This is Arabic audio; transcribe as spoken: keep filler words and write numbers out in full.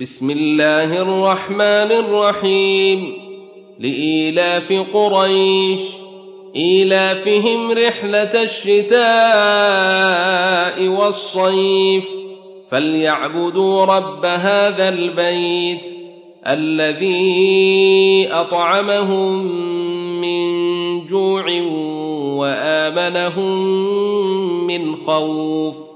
بسم الله الرحمن الرحيم لإيلاف قريش إيلافهم رحلة الشتاء والصيف فليعبدوا رب هذا البيت الذي أطعمهم من جوع وآمنهم من خوف.